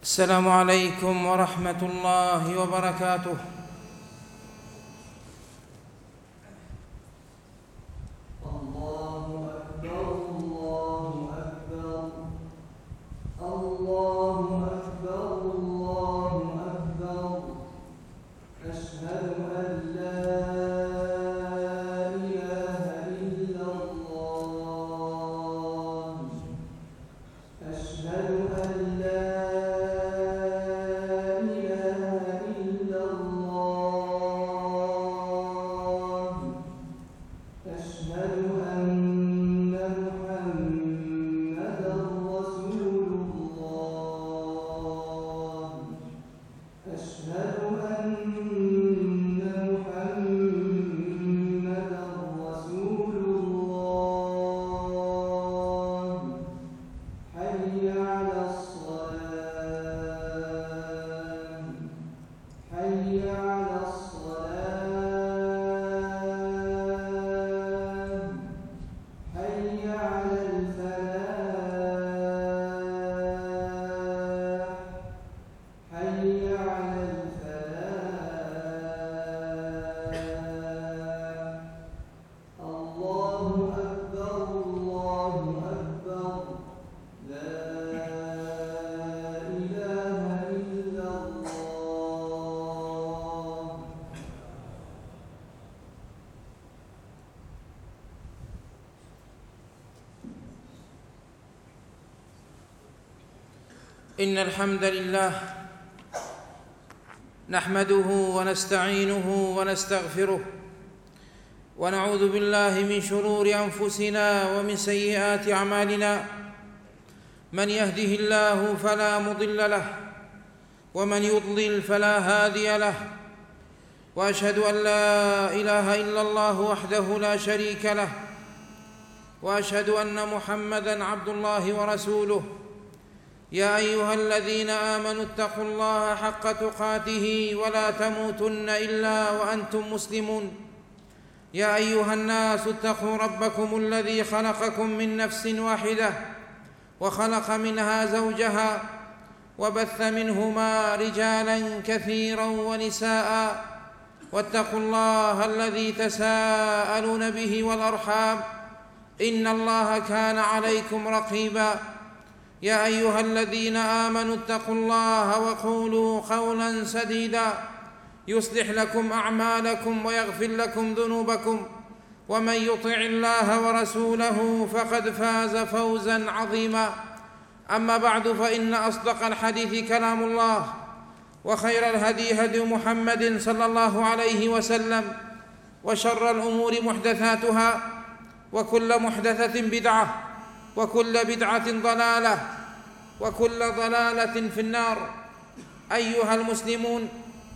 السلام عليكم ورحمة الله وبركاته. الله أكبر الله أكبر الله أكبر الله أكبر أشهد أن لا إله إلا الله أشهد أن لا إن الحمد لله نحمده ونستعينه ونستغفره ونعوذ بالله من شرور أنفسنا ومن سيئات أعمالنا. من يهده الله فلا مضل له ومن يضلل فلا هادي له، وأشهد أن لا إله إلا الله وحده لا شريك له، وأشهد أن محمدًا عبد الله ورسوله. يا أيها الذين آمنوا اتقوا الله حق تقاته ولا تموتن إلا وأنتم مسلمون. يا أيها الناس اتقوا ربكم الذي خلقكم من نفس واحدة وخلق منها زوجها وبث منهما رجالا كثيرا ونساء، واتقوا الله الذي تساءلون به والأرحام إن الله كان عليكم رقيبا. يا أيها الذين آمنوا اتقوا الله وقولوا قولا سديدا يصلح لكم أعمالكم ويغفر لكم ذنوبكم، ومن يطع الله ورسوله فقد فاز فوزا عظيما. أما بعد، فإن أصدق الحديث كلام الله، وخير الهدي هدي محمد صلى الله عليه وسلم، وشر الأمور محدثاتها، وكل محدثة بدعة، وكل بدعة ضلالة، وكل ضلالة في النار. أيها المسلمون،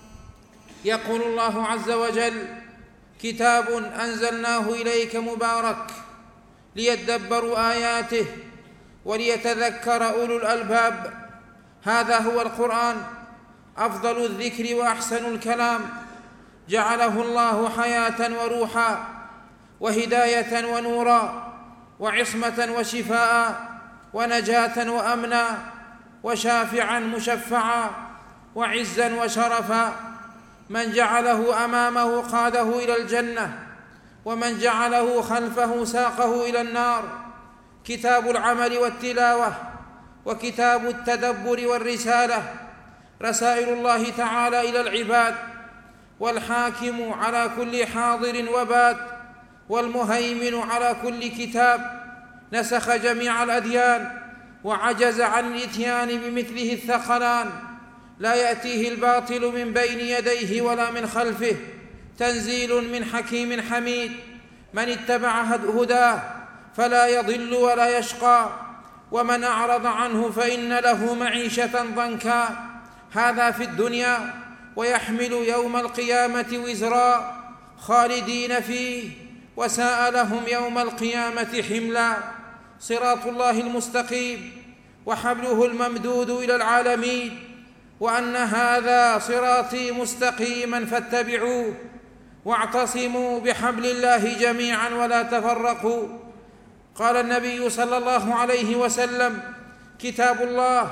يقول الله عز وجل: كتاب أنزلناه إليك مبارك ليدبروا آياته وليتذكر أولو الألباب. هذا هو القرآن، أفضل الذكر وأحسن الكلام، جعله الله حياة وروحا وهداية ونورا وعصمة وشفاء ونجاة وأمنا وشافعا مشفعا وعزا وشرفا. من جعله أمامه قاده إلى الجنة، ومن جعله خلفه ساقه إلى النار. كتاب العمل والتلاوة، وكتاب التدبر والرسالة، رسائل الله تعالى إلى العباد، والحاكم على كل حاضر وباد، والمهيمن على كل كتاب. نسخ جميع الأديان وعجز عن الإتيان بمثله الثقلان. لا يأتيه الباطل من بين يديه ولا من خلفه، تنزيل من حكيم حميد. من اتبع هداه فلا يضل ولا يشقى، ومن أعرض عنه فإن له معيشة ضنكا. هذا في الدنيا، ويحمل يوم القيامة وزرا خالدين فيه، وساء لهم يوم القيامة حملا. صراط الله المستقيم وحبله الممدود إلى العالمين، وأن هذا صراطي مستقيما فاتبعوه، واعتصموا بحبل الله جميعا ولا تفرقوا. قال النبي صلى الله عليه وسلم: كتاب الله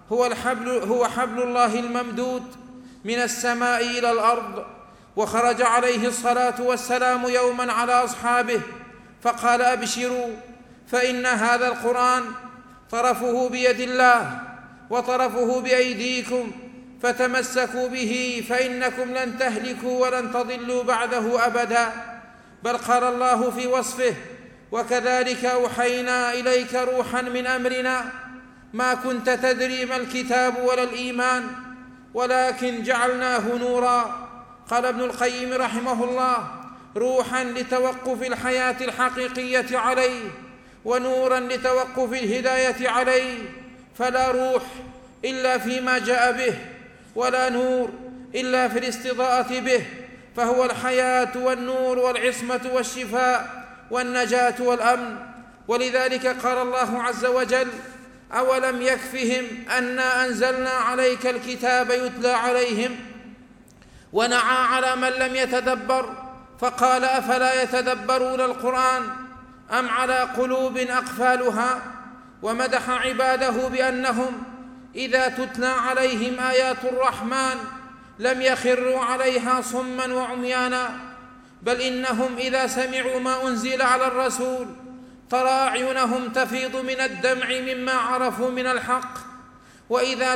هو حبل الله الممدود من السماء إلى الأرض. وخرج عليه الصلاة والسلام يوما على أصحابه فقال: أبشروا، فإن هذا القرآن طرفه بيد الله وطرفه بأيديكم، فتمسكوا به فإنكم لن تهلكوا ولن تضلوا بعده أبدا. بل قال الله في وصفه: وكذلك أوحينا إليك روحا من أمرنا ما كنت تدري ما الكتاب ولا الإيمان ولكن جعلناه نورا. قال ابن القيم رحمه الله: روحا لتوقف الحياة الحقيقية عليه، ونورا لتوقف الهداية عليه، فلا روح إلا فيما جاء به، ولا نور إلا في الاستضاءة به، فهو الحياة والنور والعصمة والشفاء والنجاة والأمن. ولذلك قال الله عز وجل: أولم يكفهم أنا أنزلنا عليك الكتاب يتلى عليهم، ونعى على من لم يتدبر فقال: أفلا يتدبرون القرآن أم على قلوب أقفالها. ومدح عباده بأنهم إذا تتلى عليهم آيات الرحمن لم يخروا عليها صما وعميانا، بل إنهم إذا سمعوا ما أنزل على الرسول ترى أعينهم تفيض من الدمع مما عرفوا من الحق. وإذا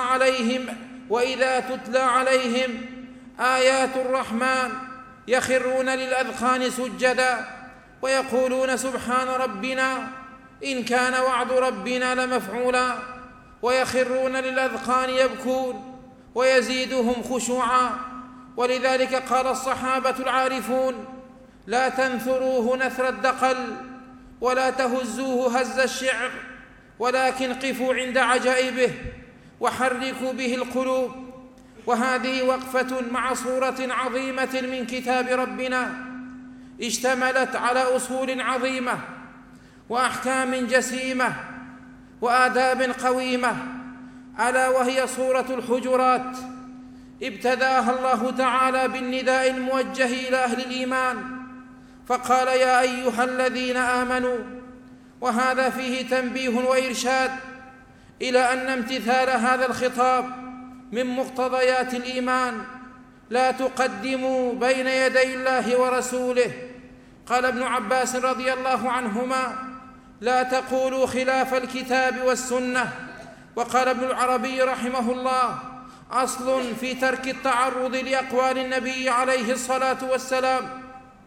تتلى عليهم آيات الرحمن يخرون للأذقان سجدا ويقولون: سبحان ربنا إن كان وعد ربنا لمفعولا، ويخرون للأذقان يبكون ويزيدهم خشوعا. ولذلك قال الصحابة العارفون: لا تنثروه نثر الدقل ولا تهزوه هز الشعر، ولكن قفوا عند عجائبه وحركوا به القلوب. وهذه وقفة مع صورة عظيمة من كتاب ربنا اشتملت على أصول عظيمة وأحكام جسيمة وآداب قويمة، ألا وهي سورة الحجرات. ابتدأها الله تعالى بالنداء الموجه إلى أهل الإيمان فقال: يا أيها الذين آمنوا. وهذا فيه تنبيه وإرشاد إلى أن امتثال هذا الخطاب من مقتضيات الإيمان. لا تقدموا بين يدي الله ورسوله. قال ابن عباس رضي الله عنهما: لا تقولوا خلاف الكتاب والسنة. وقال ابن العربي رحمه الله: أصل في ترك التعرض لأقوال النبي عليه الصلاة والسلام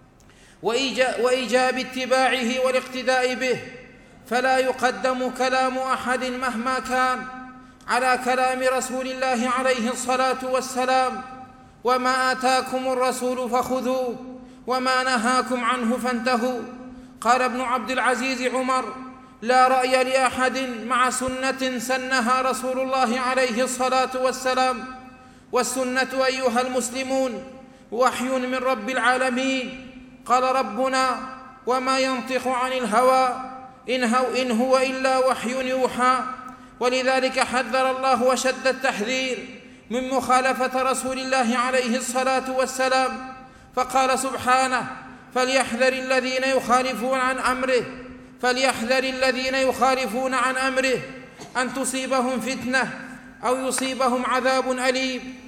وإيجاب اتباعه والاقتداء به، فلا يقدم كلام أحد مهما كان على كلام رسول الله عليه الصلاة والسلام. وما آتاكم الرسول فخذوه وما نهاكم عنه فانتهوا. قال ابن عبد العزيز عمر: لا رأي لأحد مع سنة سنها رسول الله عليه الصلاة والسلام. والسنة أيها المسلمون وحي من رب العالمين. قال ربنا: وما ينطق عن الهوى إن هو إلا وحي يوحى. ولذلك حذر الله وشد التحذير من مخالفة رسول الله عليه الصلاة والسلام، فقال سبحانه: فليحذر الذين يخالفون عن أمره أن تصيبهم فتنة أو يصيبهم عذاب أليم.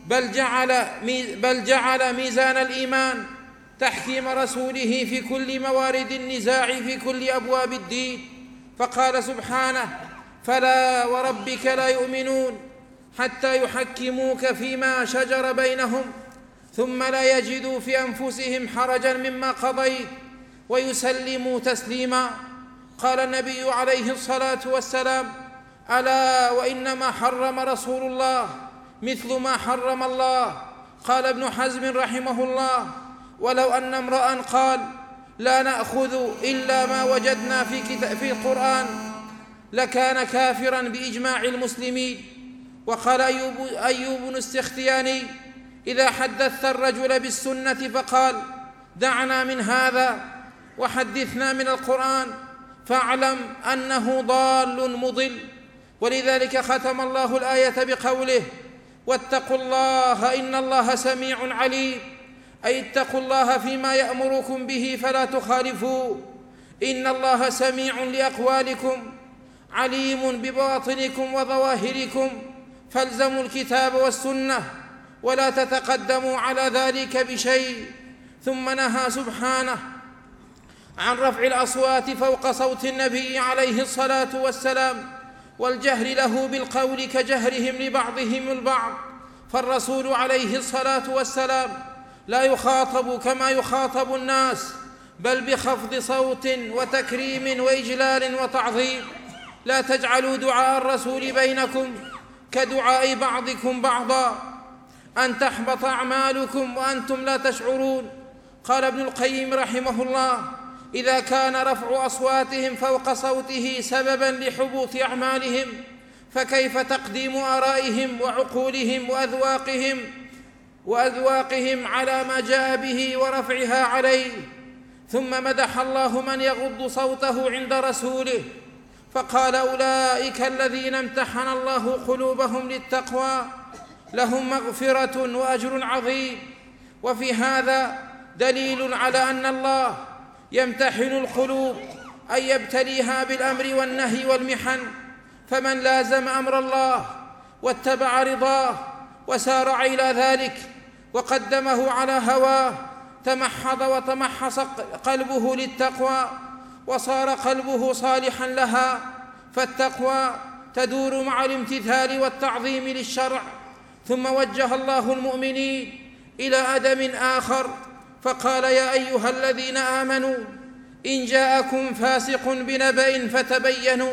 بل جعل ميزان الإيمان تحكيم رسوله في كل موارد النزاع في كل أبواب الدين، فقال سبحانه: فلا وربك لا يؤمنون حتى يحكموك فيما شجر بينهم ثم لا يجدوا في أنفسهم حرجا مما قضيت ويسلموا تسليما. قال النبي عليه الصلاة والسلام: ألا وإنما حرم رسول الله مثل ما حرم الله. قال ابن حزم رحمه الله: ولو أن امرأ قال: لا نأخذ إلا ما وجدنا في القرآن لكان كافرا بإجماع المسلمين. وقال أيوب السختياني: إذا حدثت الرجل بالسنة فقال: دعنا من هذا وحدثنا من القرآن، فاعلم أنه ضال مضل. ولذلك ختم الله الآية بقوله: واتقوا الله إن الله سميع عليم، أي اتقوا الله فيما يأمركم به فلا تخالفوا، إن الله سميع لأقوالكم عليم ببواطنكم وظواهركم، فالزموا الكتاب والسنة ولا تتقدموا على ذلك بشيء. ثم نهى سبحانه عن رفع الأصوات فوق صوت النبي عليه الصلاة والسلام والجهر له بالقول كجهرهم لبعضهم البعض، فالرسول عليه الصلاة والسلام لا يخاطب كما يخاطب الناس، بل بخفض صوت وتكريم وإجلال وتعظيم. لا تجعلوا دعاء الرسول بينكم كدعاء بعضكم بعضا، أن تحبط أعمالكم وأنتم لا تشعرون. قال ابن القيم رحمه الله: إذا كان رفع أصواتهم فوق صوته سببا لحبوط أعمالهم، فكيف تقديم آرائهم وعقولهم وأذواقهم على ما جاء به ورفعها عليه؟ ثم مدح الله من يغض صوته عند رسوله، فقال: أولئك الذين امتحن الله قلوبهم للتقوى لهم مغفرة وأجر عظيم. وفي هذا دليل على أن الله يمتحن القلوب، أي يبتليها بالأمر والنهي والمحن، فمن لازم أمر الله واتبع رضاه وسارع إلى ذلك وقدمه على هواه تمحض وتمحص قلبه للتقوى وصار قلبه صالحا لها. فالتقوى تدور مع الامتثال والتعظيم للشرع. ثم وجه الله المؤمنين إلى أدب آخر فقال: يا أيها الذين آمنوا إن جاءكم فاسق بنبأ فتبينوا.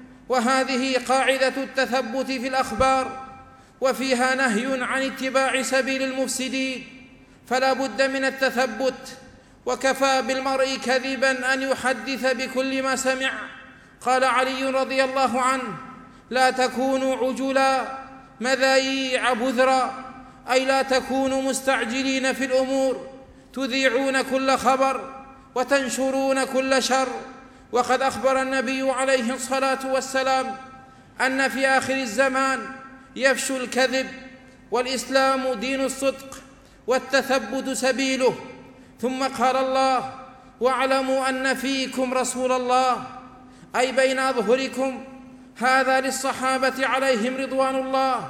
وهذه قاعدة التثبت في الأخبار، وفيها نهي عن اتباع سبيل المفسدين، فلا بد من التثبت. وكفى بالمرء كذبا أن يحدث بكل ما سمع. قال علي رضي الله عنه: لا تكونوا عجلا مذايع بذرا، أي لا تكونوا مستعجلين في الأمور، تذيعون كل خبر وتنشرون كل شر. وقد أخبر النبي عليه الصلاة والسلام أن في آخر الزمان يفشو الكذب، والإسلام دين الصدق والتثبت سبيله. ثم قال الله: واعلموا أن فيكم رسول الله، أي بين أظهركم. هذا للصحابة عليهم رضوان الله،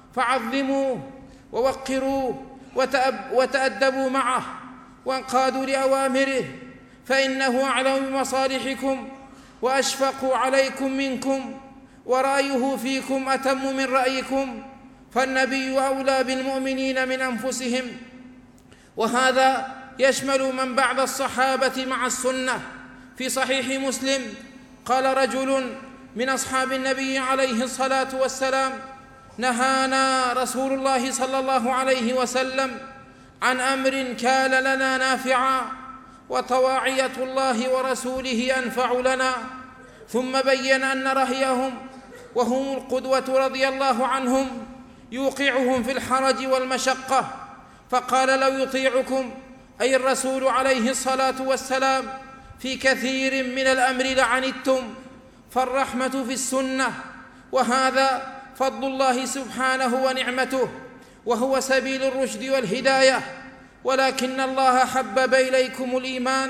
فعظموه ووقروه وتأدبوا معه وانقادوا لأوامره، فإنه أعلم بمصالحكم وأشفق عليكم منكم، ورأيه فيكم أتم من رأيكم، فالنبي أولى بالمؤمنين من أنفسهم. وهذا يشمل من بعد الصحابة مع السنة. في صحيح مسلم قال رجل من أصحاب النبي عليه الصلاة والسلام: نهانا رسول الله صلى الله عليه وسلم عن أمر كان لنا نافعا، وطواعية الله ورسوله أنفع لنا. ثم بين أن رأيهم وهم القدوة رضي الله عنهم يوقعهم في الحرج والمشقة، فقال: لو يطيعكم، أي الرسول عليه الصلاة والسلام، في كثير من الأمر لعنتم. فالرحمة في السنة، وهذا فضل الله سبحانه ونعمته، وهو سبيل الرشد والهداية. ولكن الله حبب إليكم الإيمان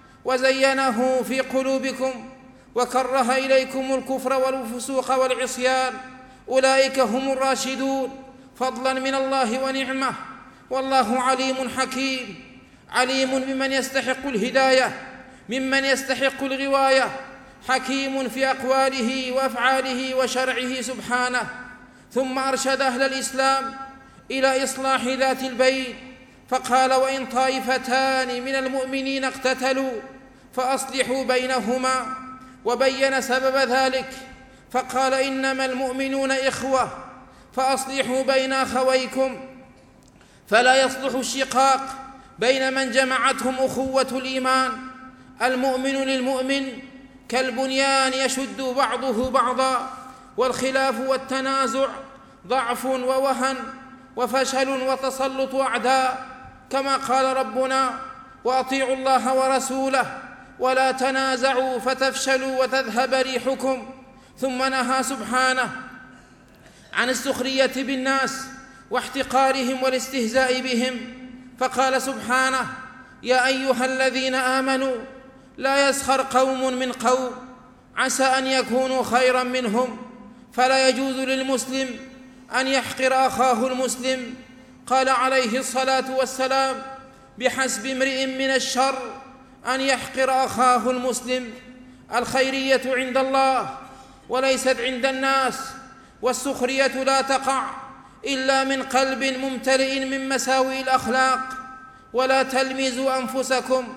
وزينه في قلوبكم وكره إليكم الكفر والفسوق والعصيان، أولئك هم الراشدون فضلا من الله ونعمة. والله عليم حكيم، عليم بمن يستحق الهداية ممن يستحق الغواية، حكيم في أقواله وأفعاله وشرعه سبحانه. ثم أرشد أهل الإسلام إلى إصلاح ذات البين، فقال: وإن طائفتان من المؤمنين اقتتلوا فأصلحوا بينهما. وبين سبب ذلك فقال: إنما المؤمنون إخوة فأصلحوا بين أخويكم. فلا يصلح الشقاق بين من جمعتهم أخوة الإيمان. المؤمن للمؤمن كالبنيان يشد بعضه بعضا، والخلاف والتنازع ضعف ووهن وفشل وتسلط أعداء، كما قال ربنا: وأطيعوا الله ورسوله ولا تنازعوا فتفشلوا وتذهب ريحكم. ثم نهى سبحانه عن السخرية بالناس واحتقارهم والاستهزاء بهم، فقال سبحانه: يا أيها الذين آمنوا لا يسخر قوم من قوم عسى أن يكونوا خيرا منهم، فلا يجوز للمسلم أن يحقر أخاه المسلم. قال عليه الصلاة والسلام: بحسب امرئ من الشر أن يحقر أخاه المسلم. الخيرية عند الله وليست عند الناس، والسخرية لا تقع إلا من قلب ممتلئ من مساوئ الأخلاق. ولا تلمزوا أنفسكم،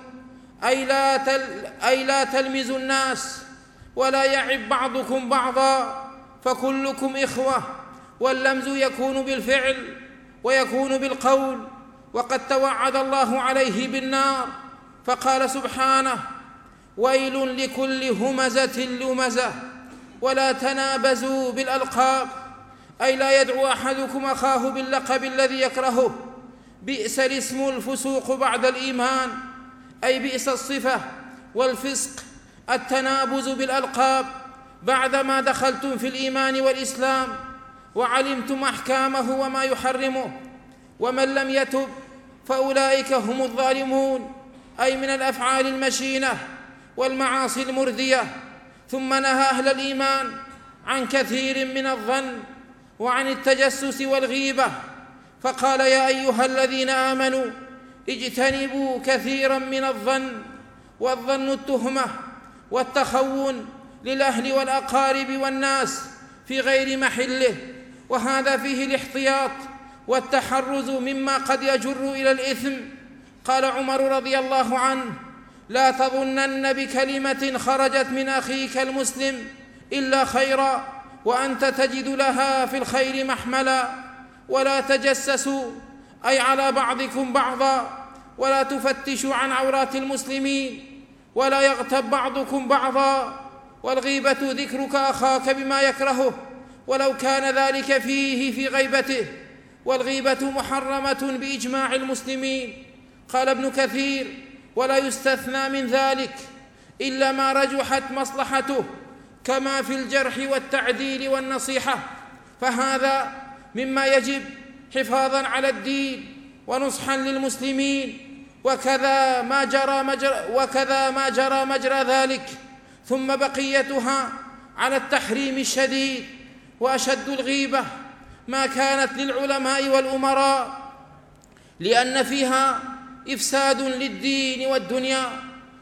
أي لا تلمزوا الناس، ولا يعب بعضكم بعضا، فكلكم إخوة. واللمز يكون بالفعل ويكون بالقول، وقد توعد الله عليه بالنار، فقال سبحانه: ويل لكل همزة لمزة. ولا تنابزوا بالألقاب، أي لا يدعو أحدكم أخاه باللقب الذي يكرهه. بئس الاسم الفسوق بعد الإيمان، أي بئس الصفة والفسق التنابز بالألقاب بعدما دخلتم في الإيمان والإسلام وعلمتم أحكامه وما يحرمه. ومن لم يتب فأولئك هم الظالمون، أي من الأفعال المشينة والمعاصي المردية. ثم نهى أهل الإيمان عن كثير من الظن وعن التجسس والغيبة، فقال: يا أيها الذين آمنوا اجتنبوا كثيرا من الظن. والظن التهمة والتخون للأهل والأقارب والناس في غير محله، وهذا فيه الاحتياط والتحرز مما قد يجر إلى الإثم. قال عمر رضي الله عنه: لا تظنن بكلمة خرجت من أخيك المسلم إلا خيرا، وأنت تجد لها في الخير محملا. ولا تجسسوا، أي على بعضكم بعضا، ولا تفتشوا عن عورات المسلمين، ولا يغتب بعضكم بعضا. والغيبة ذكرك أخاك بما يكرهه ولو كان ذلك فيه في غيبته، والغيبة محرمة بإجماع المسلمين. قال ابن كثير: ولا يستثنى من ذلك إلا ما رجحت مصلحته، كما في الجرح والتعديل والنصيحة، فهذا مما يجب حفاظا على الدين ونصحا للمسلمين، وكذا ما جرى مجرى ذلك. ثم بقيتها على التحريم الشديد. وأشد الغيبة ما كانت للعلماء والأمراء، لأن فيها إفساد للدين والدنيا.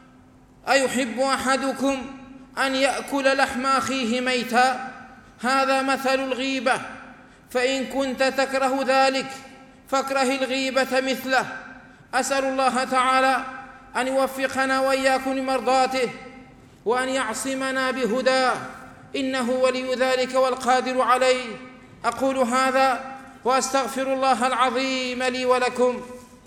أيحب أحدكم أن يأكل لحم أخيه ميتا؟ هذا مثل الغيبة، فإن كنت تكره ذلك فاكره الغيبة مثله. أسأل الله تعالى أن يوفقنا وإياكم لمرضاته، وأن يعصمنا بهداه، إنه ولي ذلك والقادر عليه. أقول هذا وأستغفر الله العظيم لي ولكم.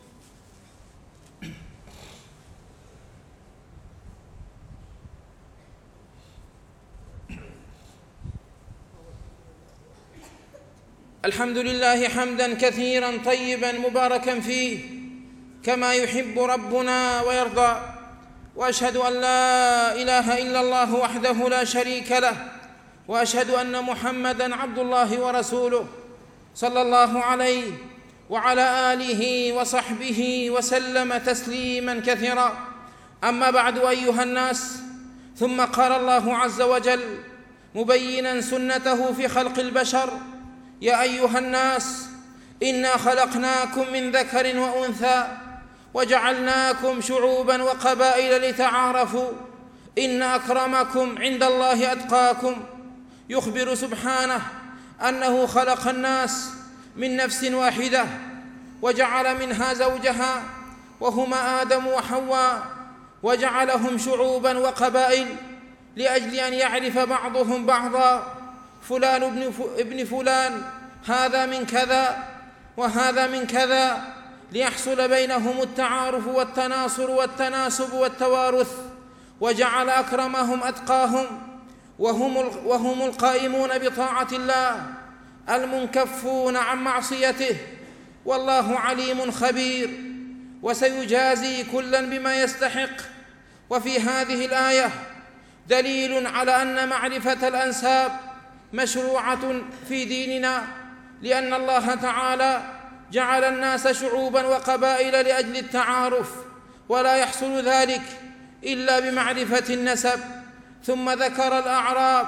الحمد لله حمدا كثيرا طيبا مباركا فيه، كما يحب ربنا ويرضى. وأشهد أن لا إله إلا الله وحده لا شريك له، وأشهد أن محمدًا عبد الله ورسوله، صلى الله عليه وعلى آله وصحبه وسلم تسليماً كثيرا. أما بعد، أيها الناس، ثم قال الله عز وجل مبيناً سنته في خلق البشر: يا أيها الناس إنا خلقناكم من ذكر وأنثى وجعلناكم شعوبا وقبائل لتعارفوا إن أكرمكم عند الله أتقاكم. يخبر سبحانه أنه خلق الناس من نفس واحدة وجعل منها زوجها وهما آدم وحواء، وجعلهم شعوبا وقبائل لأجل أن يعرف بعضهم بعضا: فلان ابن فلان، هذا من كذا وهذا من كذا، ليحصل بينهم التعارف والتناصر والتناسب والتوارث. وجعل أكرمهم أتقاهم، وهم القائمون بطاعة الله المنكفون عن معصيته، والله عليم خبير، وسيجازي كلا بما يستحق. وفي هذه الآية دليل على أن معرفة الأنساب مشروعة في ديننا، لأن الله تعالى جعل الناس شعوبا وقبائل لأجل التعارف، ولا يحصل ذلك إلا بمعرفة النسب، ثم ذكر الأعراب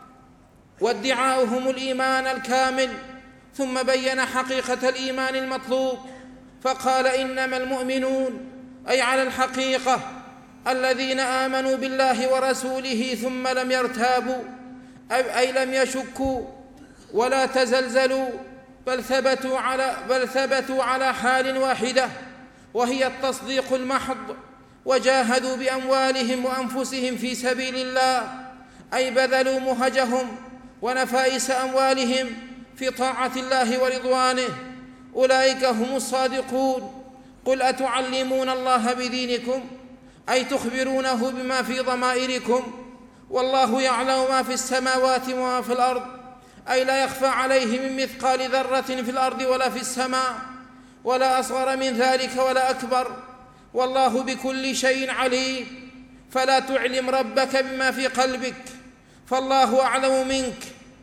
وادعاؤهم الإيمان الكامل، ثم بين حقيقة الإيمان المطلوب فقال: إنما المؤمنون، أي على الحقيقة، الذين آمنوا بالله ورسوله ثم لم يرتابوا، أي لم يشكوا ولا تزلزلوا، بل ثبتوا على حال واحدة، وهي التصديق المحض، وجاهدوا بأموالهم وأنفسهم في سبيل الله، أي بذلوا مهجهم ونفائس أموالهم في طاعة الله ورضوانه، أولئك هم الصادقون. قل أتعلمون الله بدينكم، أي تخبرونه بما في ضمائركم، والله يعلم ما في السماوات وما في الأرض، أي لا يخفى عليه من مثقال ذرة في الأرض ولا في السماء، ولا أصغر من ذلك ولا أكبر، والله بكل شيء عليم. فلا تعلم ربك بما في قلبك، فالله أعلم منك،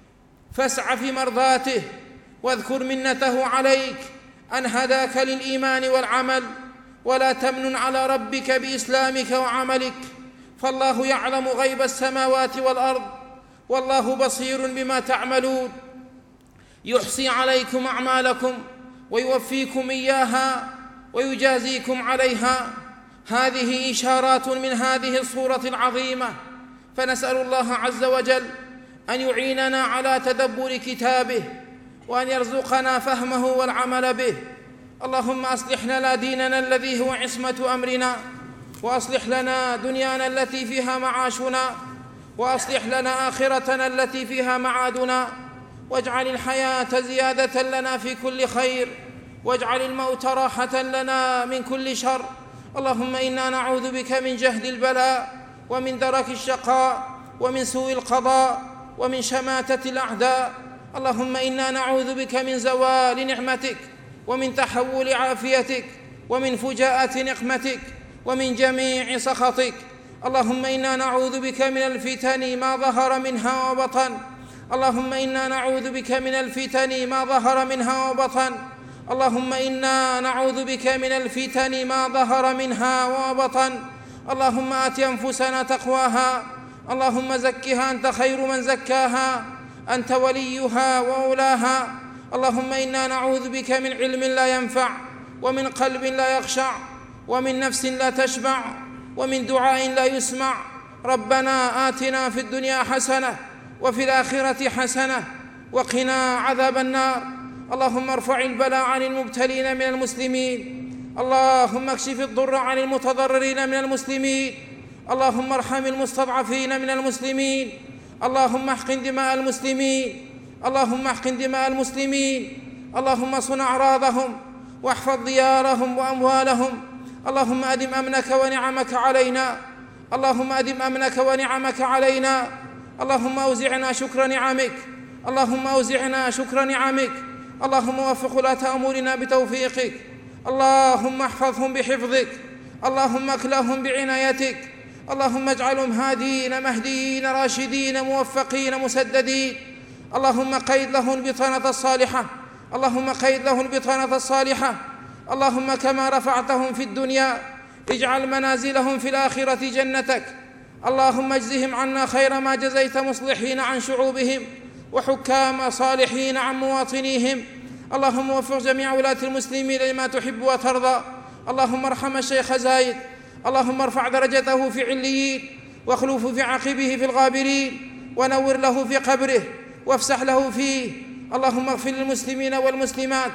فاسع في مرضاته، واذكر منته عليك أن هداك للإيمان والعمل، ولا تمنن على ربك بإسلامك وعملك، فالله يعلم غيب السماوات والأرض، والله بصير بما تعملون. يحصي عليكم أعمالكم ويوفيكم إياها ويجازيكم عليها. هذه إشارات من هذه الصورة العظيمة، فنسأل الله عز وجل أن يعيننا على تدبر كتابه، وأن يرزقنا فهمه والعمل به. اللهم أصلح لنا ديننا الذي هو عصمة أمرنا، وأصلح لنا دنيانا التي فيها معاشنا، وأصلح لنا آخرتنا التي فيها معادنا، واجعل الحياة زيادة لنا في كل خير، واجعل الموت راحة لنا من كل شر. اللهم إنا نعوذ بك من جهد البلاء، ومن درك الشقاء، ومن سوء القضاء، ومن شماتة الأعداء. اللهم إنا نعوذ بك من زوال نعمتك، ومن تحول عافيتك، ومن فجاءة نقمتك، ومن جميع سخطك. اللهم إنا نعوذ بك من الفتن ما ظهر منها وبطن. اللهم إنا نعوذ بك من الفتن ما ظهر منها وبطن. اللهم إنا نعوذ بك من الفتن ما ظهر منها وبطن. اللهم آت أنفسنا تقواها، اللهم زكها أنت خير من زكاها، أنت وليها وأولاها. اللهم إنا نعوذ بك من علم لا ينفع، ومن قلب لا يخشع، ومن نفس لا تشبع، ومن دعاء لا يسمع. ربنا آتنا في الدنيا حسنة وفي الآخرة حسنة وقنا عذاب النار. اللهم ارفع البلاء عن المبتلين من المسلمين، اللهم اكشف الضر عن المتضررين من المسلمين، اللهم ارحم المستضعفين من المسلمين، اللهم احقن دماء المسلمين، اللهم احقن دماء المسلمين، اللهم صن أعراضهم واحفظ ديارهم وأموالهم. اللهم أدم أمنك ونعمك علينا، اللهم أدم أمنك ونعمك علينا. اللهم أوزعنا شكر نعمك، اللهم أوزعنا شكر نعمك. اللهم وفق ولاة أمورنا بتوفيقك، اللهم احفظهم بحفظك، اللهم اكلهم بعنايتك، اللهم اجعلهم هادين مهديين راشدين موفقين مسددين. اللهم قيد لهم البطانة الصالحة، اللهم قيد لهم البطانة الصالحة. اللهم كما رفعتهم في الدنيا اجعل منازلهم في الآخرة جنتك. اللهم اجزهم عنا خير ما جزيت مصلحين عن شعوبهم، وحكام صالحين عن مواطنيهم. اللهم وفق جميع ولاة المسلمين لما تحب وترضى. اللهم ارحم الشيخ زايد، اللهم ارفع درجته في عليين، واخلف في عقبه في الغابرين، ونور له في قبره، وافسح له فيه. اللهم اغفر للمسلمين والمسلمات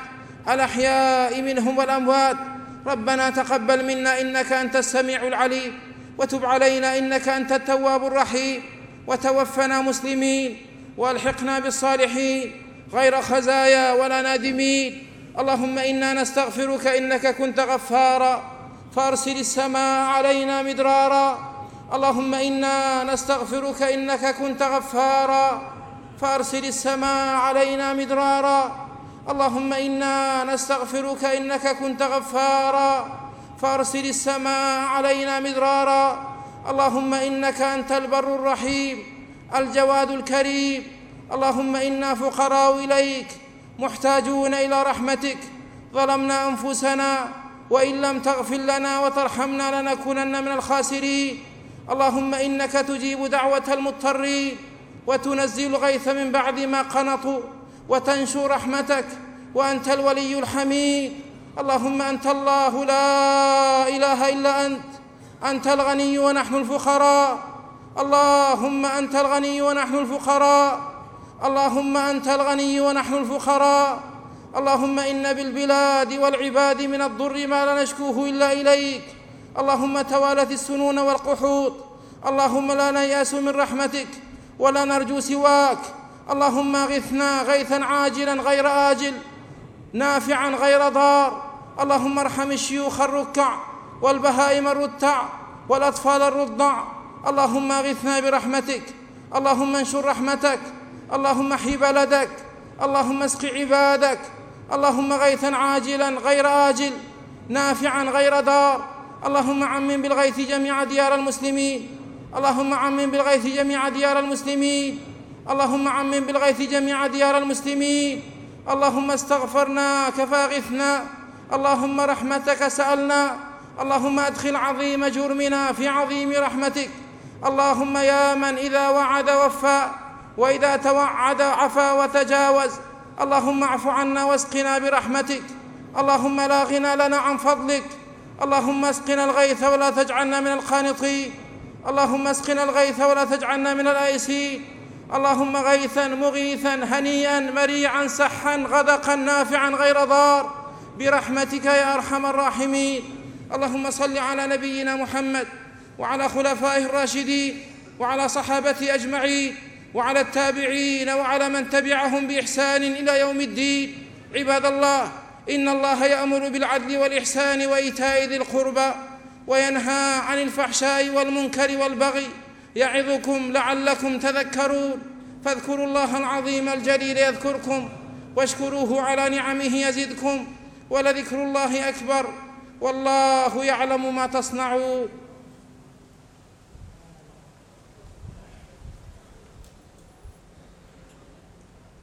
الأحياء منهم والأموات. ربنا تقبل منا إنك أنت السميع العليم، وتب علينا إنك أنت التواب الرحيم، وتوفنا مسلمين والحقنا بالصالحين غير خزايا ولا نادمين. اللهم إنا نستغفرك إنك كنت غفارا فأرسل السماء علينا مدرارا. اللهم إنا نستغفرك إنك كنت غفارا فأرسل السماء علينا مدرارا. اللهم إنا نستغفرك إنك كنت غفارا فأرسل السماء علينا مدرارا. اللهم إنك أنت البر الرحيم الجواد الكريم. اللهم إنا فقراء إليك محتاجون إلى رحمتك، ظلمنا أنفسنا، وإن لم تغفر لنا وترحمنا لنكونن من الخاسرين. اللهم إنك تجيب دعوة المضطرين وتنزل الغيث من بعد ما قنطوا وتنشر رحمتك، وأنت الولي الحميد. اللهم أنت الله لا إله إلا أنت، أنت الغني ونحن الفقراء. اللهم أنت الغني ونحن الفقراء. اللهم أنت الغني ونحن الفقراء. اللهم إن بالبلاد والعباد من الضر ما لا نشكوه إلا إليك. اللهم توالت السنون والقحوط، اللهم لا نيأس من رحمتك ولا نرجو سواك. اللهم اغثنا غيثا عاجلا غير آجل، نافعا غير ضار. اللهم ارحم الشيوخ الركع والبهائم الرتع والأطفال الرضع. اللهم اغثنا برحمتك. اللهم انشر رحمتك. اللهم احي بلدك. اللهم اسق عبادك. اللهم غيثا عاجلا غير آجل، نافعا غير ضار. اللهم عمم بالغيث جميع ديار المسلمين. اللهم عمم بالغيث جميع ديار المسلمين. اللهم عمم بالغيث جميع ديار المسلمين. اللهم استغفرناك فاغثنا. اللهم رحمتك سألنا. اللهم أدخل عظيم جرمنا في عظيم رحمتك. اللهم يا من إذا وعد وفى، وإذا توعد عفا وتجاوز. اللهم اعف عنا واسقنا برحمتك. اللهم لا غنى لنا عن فضلك. اللهم اسقنا الغيث ولا تجعلنا من القانطين. اللهم اسقنا الغيث ولا تجعلنا من الآيسين. اللهم غيثا مغيثا هنيئا مريعا سحا غدقا نافعا غير ضار برحمتك يا أرحم الراحمين. اللهم صل على نبينا محمد وعلى خلفائه الراشدين وعلى صحابته أجمعين وعلى التابعين وعلى من تبعهم بإحسان إلى يوم الدين. عباد الله، إن الله يأمر بالعدل والإحسان وإيتاء ذي القربى وينهى عن الفحشاء والمنكر والبغي، يعظكم لعلكم تذكرون. فاذكروا الله العظيم الجليل يذكركم، واشكروه على نعمه يزدكم، ولذكر الله أكبر، والله يعلم ما تصنعون.